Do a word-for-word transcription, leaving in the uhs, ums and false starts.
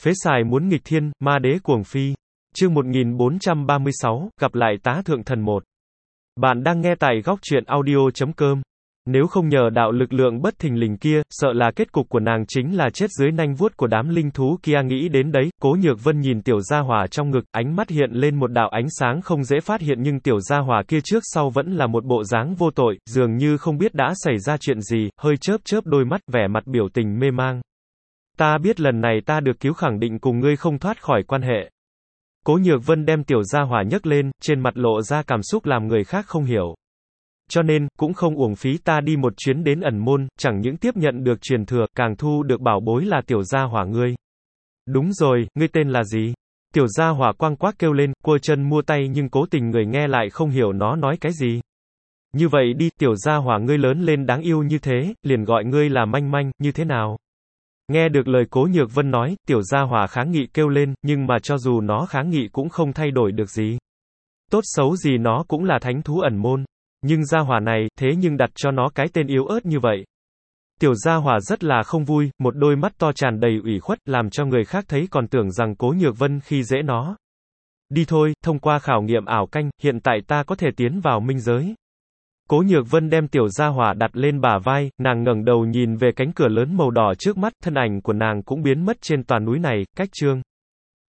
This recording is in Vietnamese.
Phế xài muốn nghịch thiên, ma đế cuồng phi. Chương một nghìn bốn trăm ba mươi sáu, gặp lại tá thượng thần một. Bạn đang nghe tại góc truyện audio chấm com. Nếu không nhờ đạo lực lượng bất thình lình kia, sợ là kết cục của nàng chính là chết dưới nanh vuốt của đám linh thú kia. Nghĩ đến đấy, Cố Nhược Vân nhìn tiểu gia hỏa trong ngực, ánh mắt hiện lên một đạo ánh sáng không dễ phát hiện, nhưng tiểu gia hỏa kia trước sau vẫn là một bộ dáng vô tội, dường như không biết đã xảy ra chuyện gì, hơi chớp chớp đôi mắt, vẻ mặt biểu tình mê mang. Ta biết lần này ta được cứu, khẳng định cùng ngươi không thoát khỏi quan hệ. Cố Nhược Vân đem tiểu gia hỏa nhấc lên, trên mặt lộ ra cảm xúc làm người khác không hiểu. Cho nên, cũng không uổng phí ta đi một chuyến đến ẩn môn, chẳng những tiếp nhận được truyền thừa, càng thu được bảo bối là tiểu gia hỏa ngươi. Đúng rồi, ngươi tên là gì? Tiểu gia hỏa quang quác kêu lên, quơ chân mua tay, nhưng cố tình người nghe lại không hiểu nó nói cái gì. Như vậy đi, tiểu gia hỏa ngươi lớn lên đáng yêu như thế, liền gọi ngươi là Manh Manh, như thế nào? Nghe được lời Cố Nhược Vân nói, tiểu gia hỏa kháng nghị kêu lên, nhưng mà cho dù nó kháng nghị cũng không thay đổi được gì. Tốt xấu gì nó cũng là thánh thú ẩn môn. Nhưng gia hỏa này, thế nhưng đặt cho nó cái tên yếu ớt như vậy. Tiểu gia hỏa rất là không vui, một đôi mắt to tràn đầy ủy khuất, làm cho người khác thấy còn tưởng rằng Cố Nhược Vân khi dễ nó. Đi thôi, thông qua khảo nghiệm ảo canh, hiện tại ta có thể tiến vào minh giới. Cố Nhược Vân đem tiểu gia hỏa đặt lên bả vai, nàng ngẩng đầu nhìn về cánh cửa lớn màu đỏ trước mắt, thân ảnh của nàng cũng biến mất trên toàn núi này. Cách chương